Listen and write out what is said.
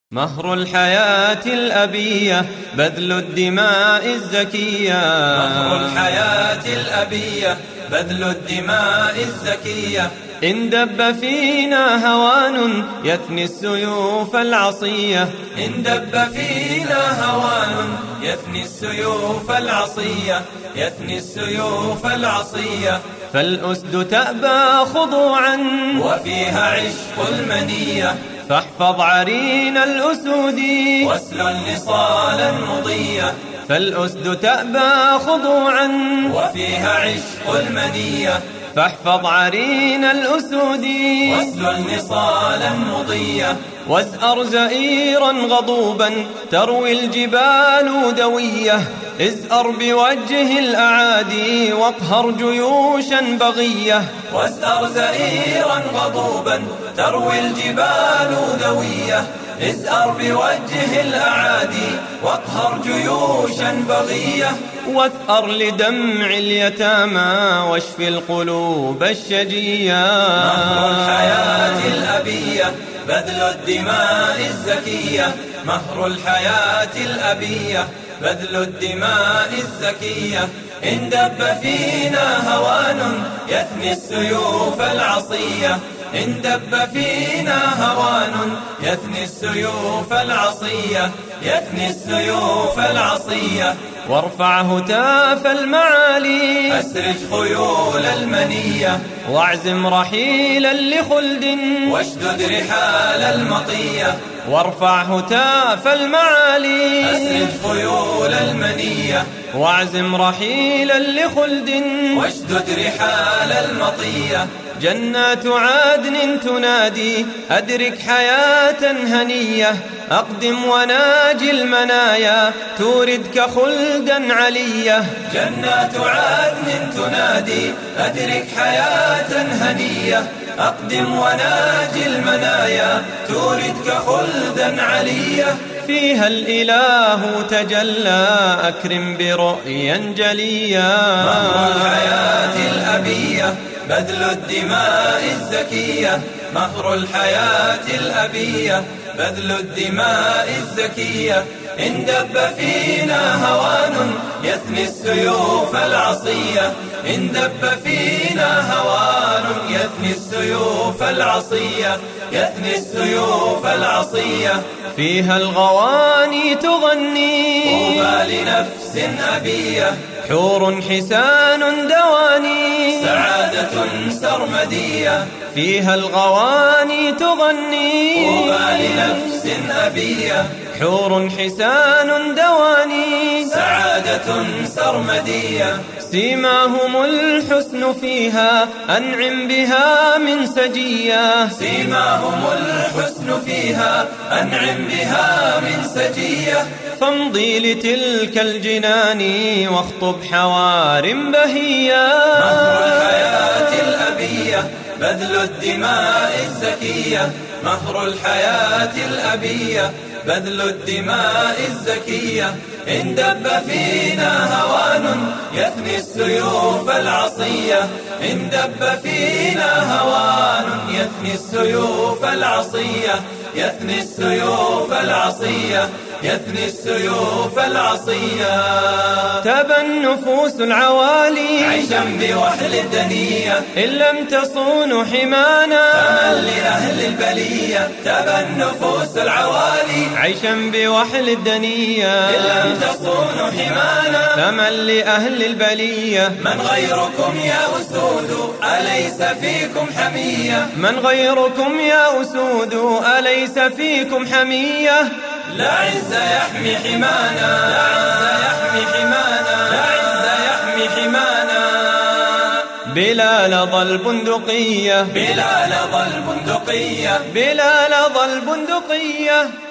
مهر الحياة الأبية بذل الدماء الزكية. مهر الحياة الأبية بذل الدماء الزكية. إن دب فينا هوان يثني السيوف العصية. إن دب فينا هوان يثني السيوف العصية. يثني السيوف العصية. فالأسد تأبى خضوعا وفيها عشق المنية. فاحفظ عرين الأسود واسلل نصالا مضية. فالأسد تأبى خضوعا وفيها عشق المنية. فاحفظ عرين الأسود واسلل نصالا مضية. وازأر زئيرا غضوبا تروي الجبال دوية. ازأر بوجه الأعادي واقهر جيوشا بغية. وازأر زئيرا غضوبا تروي الجبال دوية. ازأر بوجه الأعادي واقهر جيوشا بغية. واثأر لدمع اليتامى واشف القلوب الشجية. مهر الحياة الأبية بذل الدماء الزكية. مهر الحياة الأبية بذل الدماء الزكية. إن دب فينا هوان يثني السيوف العصية. إن دب فينا هوان يثني السيوف العصية. يثني السيوف العصية. وارفع هتاف المعالي أسرج خيول المنية. واعزم رحيلا لخلد واشدد رحال المطية. وارفع هتاف المعالي أسرج خيول المنية. واعزم رحيلا لخلد واشدد رحال المطية. جنات عدن تنادي أدرك حياة هنية. أقدم وناجي المنايا توردك خلدا علية. جنات عدن تنادي أدرك حياة هنية. أقدم وناجي المنايا توردك خلدا علية. فيها الإله تجلى أكرم برؤيا جليا. مهر الحياة الأبية بذل الدماء الزكية. مهر الحياة الأبية بذل الدماء الزكية. إن دب فينا هوان يثني السيوف العصية. إن دب فينا هوان يثني السيوف العصية. يثني السيوف العصية. فيها الغواني تغني طوبى لنفس أبية. حور حسان دواني سعادة سرمدية. فيها الغواني تغني طوبى لنفس أبية. حور حسان دواني سعادة سرمدية. سيماهم الحسن فيها أنعم بها من سجية. سيماهم الحسن فيها أنعم بها من سجية. فامضي لتلك الجنان واخطب حوار بهية. مهر الحياة الأبية بذل الدماء الزكية. مهر الحياة الأبية بذل الدماء الزكية. إن دب فينا هوان يثني السيوف العصية. إن دب فينا هوان يثني السيوف العصية. يثني السيوف العصية. يثني السيوف العصية. تبى النفوس العوالي عيشا بوحل الدنية. إن لم تصونوا حمانا فمن لأهل البلية. تبى النفوس العوالي عيشا بوحل الدنية. إن لم تصونوا حمانا فمن لأهل البلية. من غيركم يا أسود أليس فيكم حمية. من غيركم يا أسود أليس فيكم حمية. لا عز يحمي حمانا. لا عز يحمي حمانا. لا عز يحمي حمانا. بلال ظل البندقية. بلال ظل البندقية. بلال ظل البندقية.